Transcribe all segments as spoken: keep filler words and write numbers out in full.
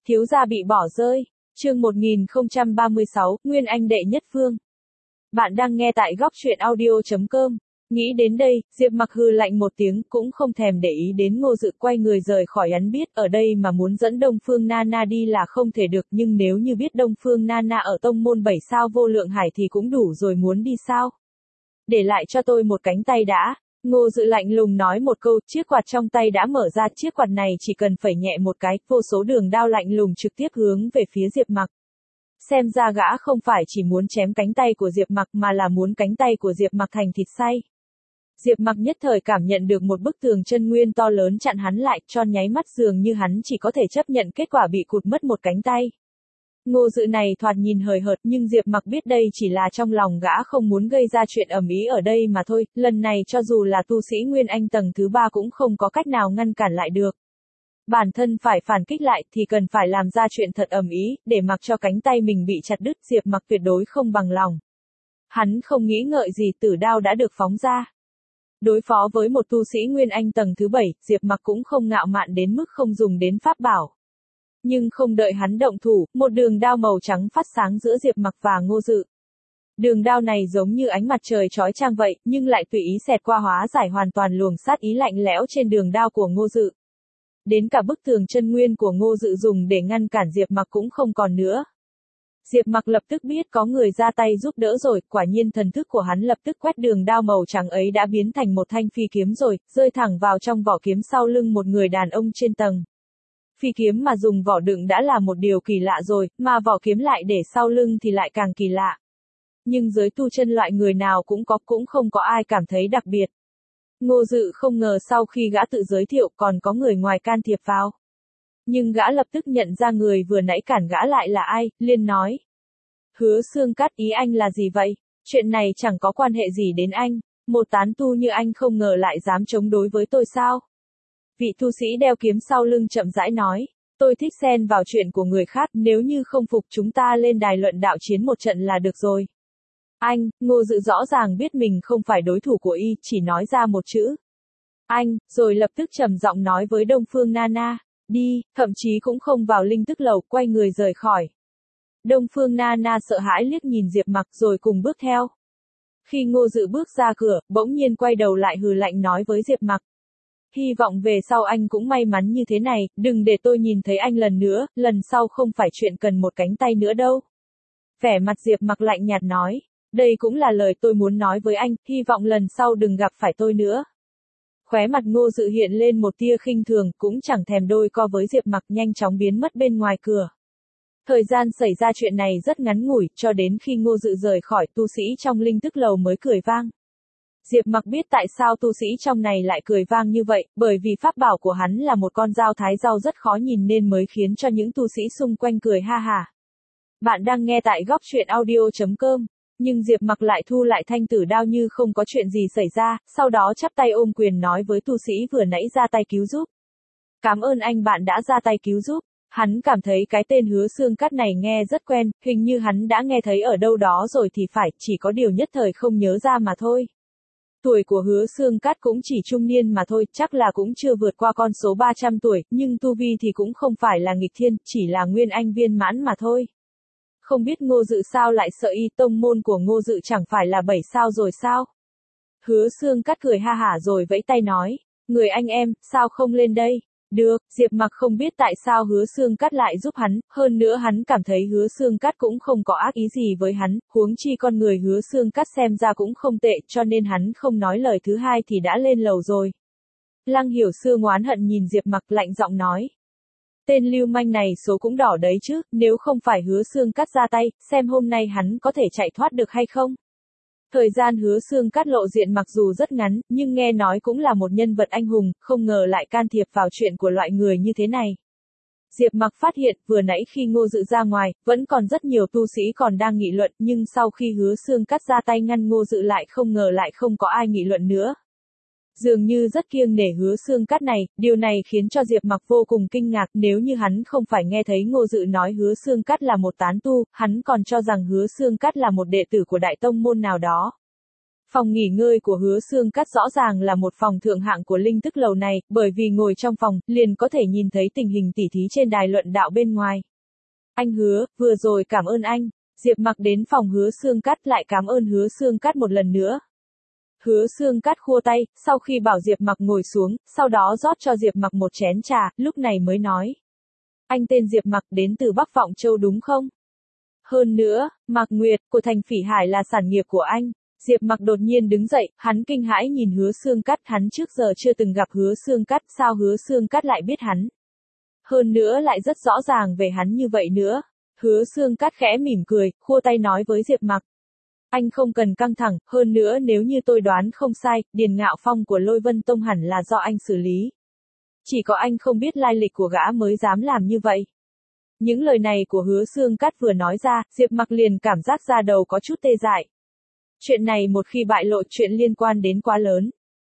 Thiếu gia bị bỏ rơi. Chương một nghìn không trăm ba mươi sáu, Nguyên Anh đệ nhất phương. Bạn đang nghe tại góc truyện audio chấm com. Nghĩ đến đây, Diệp Mặc hừ lạnh một tiếng, cũng không thèm để ý đến Ngô Dự, quay người rời khỏi. Hắn biết ở đây mà muốn dẫn Đông Phương Nana đi là không thể được, nhưng nếu như biết Đông Phương Nana ở tông môn bảy sao vô lượng hải thì cũng đủ rồi, muốn đi sao? Để lại cho tôi một cánh tay đã. Ngô Dự lạnh lùng nói một câu, chiếc quạt trong tay đã mở ra, chiếc quạt này chỉ cần phẩy nhẹ một cái, vô số đường đao lạnh lùng trực tiếp hướng về phía Diệp Mặc. Xem ra gã không phải chỉ muốn chém cánh tay của Diệp Mặc mà là muốn cánh tay của Diệp Mặc thành thịt xay. Diệp Mặc nhất thời cảm nhận được một bức tường chân nguyên to lớn chặn hắn lại, cho nháy mắt dường như hắn chỉ có thể chấp nhận kết quả bị cụt mất một cánh tay. Ngô Dự này thoạt nhìn hời hợt, nhưng Diệp Mặc biết đây chỉ là trong lòng gã không muốn gây ra chuyện ầm ĩ ở đây mà thôi, lần này cho dù là tu sĩ Nguyên Anh tầng thứ ba cũng không có cách nào ngăn cản lại được. Bản thân phải phản kích lại thì cần phải làm ra chuyện thật ầm ĩ, để mặc cho cánh tay mình bị chặt đứt, Diệp Mặc tuyệt đối không bằng lòng. Hắn không nghĩ ngợi gì, tử đao đã được phóng ra. Đối phó với một tu sĩ Nguyên Anh tầng thứ bảy, Diệp Mặc cũng không ngạo mạn đến mức không dùng đến pháp bảo. Nhưng không đợi hắn động thủ, một đường đao màu trắng phát sáng giữa Diệp Mặc và Ngô Dự. Đường đao này giống như ánh mặt trời chói chang vậy, nhưng lại tùy ý xẹt qua, hóa giải hoàn toàn luồng sát ý lạnh lẽo trên đường đao của Ngô Dự. Đến cả bức tường chân nguyên của Ngô Dự dùng để ngăn cản Diệp Mặc cũng không còn nữa. Diệp Mặc lập tức biết có người ra tay giúp đỡ rồi, quả nhiên thần thức của hắn lập tức quét đường đao màu trắng ấy đã biến thành một thanh phi kiếm rồi, rơi thẳng vào trong vỏ kiếm sau lưng một người đàn ông trên tầng. Phi kiếm mà dùng vỏ đựng đã là một điều kỳ lạ rồi, mà vỏ kiếm lại để sau lưng thì lại càng kỳ lạ. Nhưng giới tu chân loại người nào cũng có, cũng không có ai cảm thấy đặc biệt. Ngô Dự không ngờ sau khi gã tự giới thiệu còn có người ngoài can thiệp vào. Nhưng gã lập tức nhận ra người vừa nãy cản gã lại là ai, liền nói. Hứa Xương Cát, ý anh là gì vậy? Chuyện này chẳng có quan hệ gì đến anh, một tán tu như anh không ngờ lại dám chống đối với tôi sao? Vị tu sĩ đeo kiếm sau lưng chậm rãi nói, tôi thích xen vào chuyện của người khác, nếu như không phục chúng ta lên đài luận đạo chiến một trận là được rồi. Anh, Ngô Dự rõ ràng biết mình không phải đối thủ của y, chỉ nói ra một chữ. Anh, rồi lập tức trầm giọng nói với Đông Phương Nana, đi, thậm chí cũng không vào linh tức lầu, quay người rời khỏi. Đông Phương Nana sợ hãi liếc nhìn Diệp Mặc rồi cùng bước theo. Khi Ngô Dự bước ra cửa, bỗng nhiên quay đầu lại hừ lạnh nói với Diệp Mặc. Hy vọng về sau anh cũng may mắn như thế này, đừng để tôi nhìn thấy anh lần nữa, lần sau không phải chuyện cần một cánh tay nữa đâu. Vẻ mặt Diệp Mặc lạnh nhạt nói, đây cũng là lời tôi muốn nói với anh, hy vọng lần sau đừng gặp phải tôi nữa. Khóe mặt Ngô Dự hiện lên một tia khinh thường, cũng chẳng thèm đôi co với Diệp Mặc, nhanh chóng biến mất bên ngoài cửa. Thời gian xảy ra chuyện này rất ngắn ngủi, cho đến khi Ngô Dự rời khỏi, tu sĩ trong linh tức lầu mới cười vang. Diệp Mặc biết tại sao tu sĩ trong này lại cười vang như vậy, bởi vì pháp bảo của hắn là một con dao thái rau rất khó nhìn nên mới khiến cho những tu sĩ xung quanh cười ha ha. Bạn đang nghe tại góc truyện audio chấm com, nhưng Diệp Mặc lại thu lại thanh tử đao như không có chuyện gì xảy ra, sau đó chắp tay ôm quyền nói với tu sĩ vừa nãy ra tay cứu giúp. Cảm ơn anh bạn đã ra tay cứu giúp. Hắn cảm thấy cái tên Hứa Xương Cát này nghe rất quen, hình như hắn đã nghe thấy ở đâu đó rồi thì phải, chỉ có điều nhất thời không nhớ ra mà thôi. Tuổi của Hứa Xương Cát cũng chỉ trung niên mà thôi, chắc là cũng chưa vượt qua con số ba trăm tuổi, nhưng tu vi thì cũng không phải là nghịch thiên, chỉ là Nguyên Anh viên mãn mà thôi. Không biết Ngô Dự sao lại sợ y, tông môn của Ngô Dự chẳng phải là bảy sao rồi sao? Hứa Xương Cát cười ha hả rồi vẫy tay nói, người anh em, sao không lên đây? Được, Diệp Mặc không biết tại sao Hứa Xương Cát lại giúp hắn, hơn nữa hắn cảm thấy Hứa Xương Cát cũng không có ác ý gì với hắn, huống chi con người Hứa Xương Cát xem ra cũng không tệ, cho nên hắn không nói lời thứ hai thì đã lên lầu rồi. Lăng Hiểu Xương oán hận nhìn Diệp Mặc lạnh giọng nói. Tên lưu manh này số cũng đỏ đấy chứ, nếu không phải Hứa Xương Cát ra tay, xem hôm nay hắn có thể chạy thoát được hay không? Thời gian Hứa Xương Cát lộ diện mặc dù rất ngắn, nhưng nghe nói cũng là một nhân vật anh hùng, không ngờ lại can thiệp vào chuyện của loại người như thế này. Diệp Mặc phát hiện, vừa nãy khi Ngô Dự ra ngoài, vẫn còn rất nhiều tu sĩ còn đang nghị luận, nhưng sau khi Hứa Xương Cát ra tay ngăn Ngô Dự lại không ngờ lại không có ai nghị luận nữa. Dường như rất kiêng nể Hứa Xương Cát này, điều này khiến cho Diệp Mặc vô cùng kinh ngạc, nếu như hắn không phải nghe thấy Ngô Dự nói Hứa Xương Cát là một tán tu, hắn còn cho rằng Hứa Xương Cát là một đệ tử của đại tông môn nào đó. Phòng nghỉ ngơi của Hứa Xương Cát rõ ràng là một phòng thượng hạng của linh thức lầu này, bởi vì ngồi trong phòng, liền có thể nhìn thấy tình hình tỉ thí trên đài luận đạo bên ngoài. Anh Hứa, vừa rồi cảm ơn anh. Diệp Mặc đến phòng Hứa Xương Cát lại cảm ơn Hứa Xương Cát một lần nữa. Hứa Xương Cát khua tay, sau khi bảo Diệp Mặc ngồi xuống, sau đó rót cho Diệp Mặc một chén trà, lúc này mới nói. Anh tên Diệp Mặc đến từ Bắc Vọng Châu đúng không? Hơn nữa, Mạc Nguyệt, của thành Phỉ Hải là sản nghiệp của anh. Diệp Mặc đột nhiên đứng dậy, hắn kinh hãi nhìn Hứa Xương Cát, hắn trước giờ chưa từng gặp Hứa Xương Cát, sao Hứa Xương Cát lại biết hắn? Hơn nữa lại rất rõ ràng về hắn như vậy nữa. Hứa Xương Cát khẽ mỉm cười, khua tay nói với Diệp Mặc. Anh không cần căng thẳng, hơn nữa nếu như tôi đoán không sai, Điền Ngạo Phong của Lôi Vân Tông hẳn là do anh xử lý. Chỉ có anh không biết lai lịch của gã mới dám làm như vậy. Những lời này của Hứa Xương Cát vừa nói ra, Diệp Mặc liền cảm giác da đầu có chút tê dại. Chuyện này một khi bại lộ, chuyện liên quan đến quá lớn.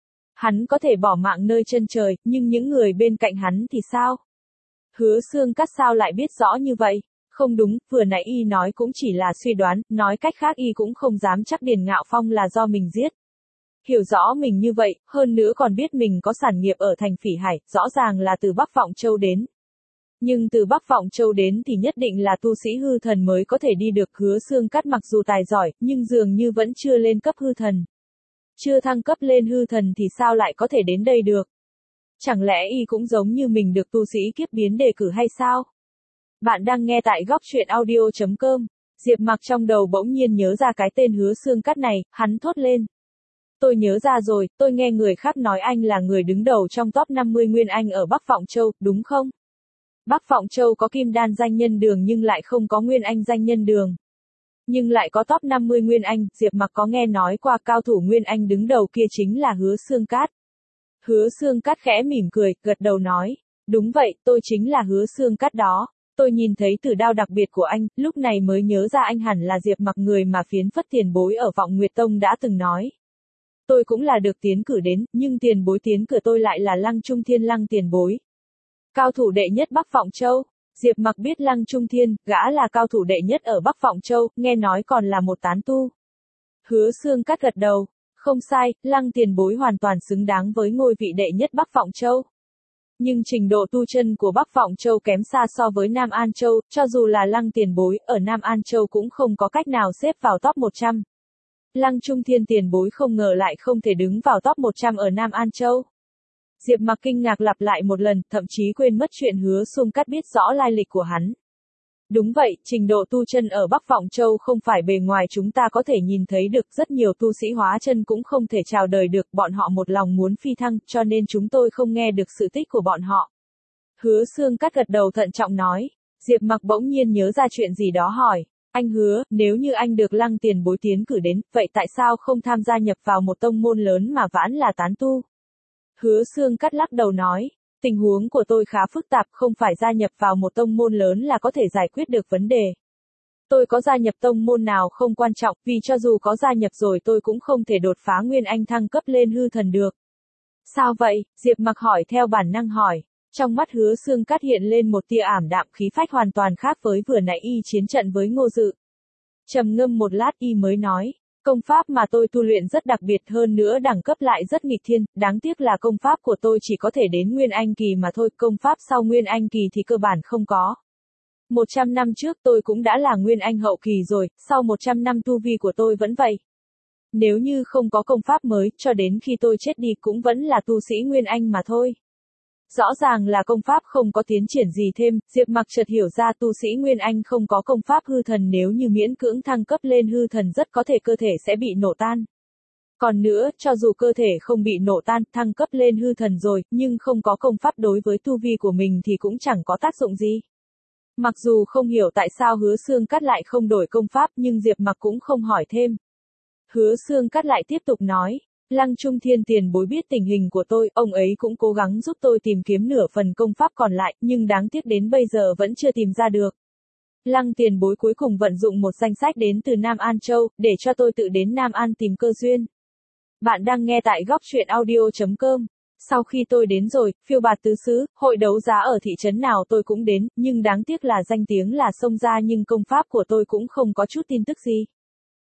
Hắn có thể bỏ mạng nơi chân trời, nhưng những người bên cạnh hắn thì sao? Hứa Xương Cát sao lại biết rõ như vậy? Không đúng, vừa nãy y nói cũng chỉ là suy đoán, nói cách khác y cũng không dám chắc Điền Ngạo Phong là do mình giết. Hiểu rõ mình như vậy, hơn nữa còn biết mình có sản nghiệp ở thành Phỉ Hải, rõ ràng là từ Bắc Vọng Châu đến. Nhưng từ Bắc Vọng Châu đến thì nhất định là tu sĩ hư thần mới có thể đi được. Hứa Xương Cát mặc dù tài giỏi, nhưng dường như vẫn chưa lên cấp hư thần. Chưa thăng cấp lên hư thần thì sao lại có thể đến đây được? Chẳng lẽ y cũng giống như mình được tu sĩ kiếp biến đề cử hay sao? Bạn đang nghe tại góc truyện audio chấm com. Diệp Mặc trong đầu bỗng nhiên nhớ ra cái tên Hứa Xương Cát này, hắn thốt lên. Tôi nhớ ra rồi, tôi nghe người khác nói anh là người đứng đầu trong top năm mươi Nguyên Anh ở Bắc Vọng Châu, đúng không? Bắc Vọng Châu có Kim Đan danh nhân đường nhưng lại không có Nguyên Anh danh nhân đường. Nhưng lại có top năm mươi Nguyên Anh, Diệp Mặc có nghe nói qua cao thủ Nguyên Anh đứng đầu kia chính là Hứa Xương Cát. Hứa Xương Cát khẽ mỉm cười, gật đầu nói. Đúng vậy, tôi chính là Hứa Xương Cát đó. Tôi nhìn thấy tử đao đặc biệt của anh, lúc này mới nhớ ra anh hẳn là Diệp Mặc người mà Phiến Phất tiền bối ở Vọng Nguyệt Tông đã từng nói. Tôi cũng là được tiến cử đến, nhưng tiền bối tiến cử tôi lại là Lăng Trung Thiên Lăng tiền bối. Cao thủ đệ nhất Bắc Vọng Châu. Diệp Mặc biết Lăng Trung Thiên, gã là cao thủ đệ nhất ở Bắc Vọng Châu, nghe nói còn là một tán tu. Hứa Xương Cát gật đầu. Không sai, Lăng tiền bối hoàn toàn xứng đáng với ngôi vị đệ nhất Bắc Vọng Châu. Nhưng trình độ tu chân của Bắc Vọng Châu kém xa so với Nam An Châu, cho dù là Lăng tiền bối, ở Nam An Châu cũng không có cách nào xếp vào top một trăm. Lăng Trung Thiên tiền bối không ngờ lại không thể đứng vào top một trăm ở Nam An Châu. Diệp Mặc kinh ngạc lặp lại một lần, thậm chí quên mất chuyện Hứa Xương Cát biết rõ lai lịch của hắn. Đúng vậy, trình độ tu chân ở Bắc Vọng Châu không phải bề ngoài chúng ta có thể nhìn thấy được, rất nhiều tu sĩ hóa chân cũng không thể chào đời được, bọn họ một lòng muốn phi thăng, cho nên chúng tôi không nghe được sự tích của bọn họ. Hứa Xương Cát gật đầu thận trọng nói. Diệp Mặc bỗng nhiên nhớ ra chuyện gì đó hỏi. Anh Hứa, nếu như anh được Lăng tiền bối tiến cử đến, vậy tại sao không tham gia nhập vào một tông môn lớn mà vãn là tán tu? Hứa Xương Cát lắc đầu nói. Tình huống của tôi khá phức tạp, không phải gia nhập vào một tông môn lớn là có thể giải quyết được vấn đề. Tôi có gia nhập tông môn nào không quan trọng, vì cho dù có gia nhập rồi tôi cũng không thể đột phá Nguyên Anh thăng cấp lên hư thần được. Sao vậy? Diệp Mặc hỏi theo bản năng hỏi. Trong mắt Hứa Xương Cát hiện lên một tia ảm đạm, khí phách hoàn toàn khác với vừa nãy y chiến trận với Ngô Dự. Trầm ngâm một lát y mới nói. Công pháp mà tôi tu luyện rất đặc biệt, hơn nữa đẳng cấp lại rất nghịch thiên, đáng tiếc là công pháp của tôi chỉ có thể đến Nguyên Anh kỳ mà thôi, công pháp sau Nguyên Anh kỳ thì cơ bản không có. một trăm năm trước tôi cũng đã là Nguyên Anh hậu kỳ rồi, sau một trăm năm tu vi của tôi vẫn vậy. Nếu như không có công pháp mới, cho đến khi tôi chết đi cũng vẫn là tu sĩ Nguyên Anh mà thôi. Rõ ràng là công pháp không có tiến triển gì thêm, Diệp Mặc chợt hiểu ra tu sĩ Nguyên Anh không có công pháp hư thần, nếu như miễn cưỡng thăng cấp lên hư thần rất có thể cơ thể sẽ bị nổ tan. Còn nữa, cho dù cơ thể không bị nổ tan, thăng cấp lên hư thần rồi, nhưng không có công pháp đối với tu vi của mình thì cũng chẳng có tác dụng gì. Mặc dù không hiểu tại sao Hứa Xương Cát lại không đổi công pháp, nhưng Diệp Mặc cũng không hỏi thêm. Hứa Xương Cát lại tiếp tục nói. Lăng Trung Thiên tiền bối biết tình hình của tôi, ông ấy cũng cố gắng giúp tôi tìm kiếm nửa phần công pháp còn lại, nhưng đáng tiếc đến bây giờ vẫn chưa tìm ra được. Lăng tiền bối cuối cùng vận dụng một danh sách đến từ Nam An Châu, để cho tôi tự đến Nam An tìm cơ duyên. Bạn đang nghe tại góc truyện audio chấm com. Sau khi tôi đến rồi, phiêu bạt tứ xứ, hội đấu giá ở thị trấn nào tôi cũng đến, nhưng đáng tiếc là danh tiếng là xông ra nhưng công pháp của tôi cũng không có chút tin tức gì.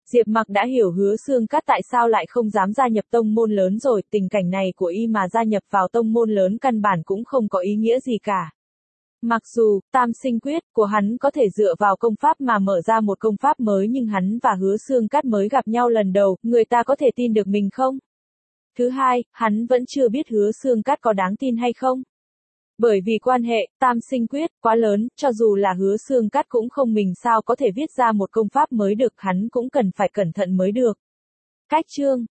Diệp Mặc đã hiểu Hứa Xương Cát tại sao lại không dám gia nhập tông môn lớn rồi, tình cảnh này của y mà gia nhập vào tông môn lớn căn bản cũng không có ý nghĩa gì cả. Mặc dù, tam sinh quyết của hắn có thể dựa vào công pháp mà mở ra một công pháp mới nhưng hắn và Hứa Xương Cát mới gặp nhau lần đầu, người ta có thể tin được mình không? Thứ hai, hắn vẫn chưa biết Hứa Xương Cát có đáng tin hay không. Bởi vì quan hệ, tam sinh quyết, quá lớn, cho dù là Hứa Xương Cát cũng không mình sao có thể viết ra một công pháp mới được, hắn cũng cần phải cẩn thận mới được. Cách chương,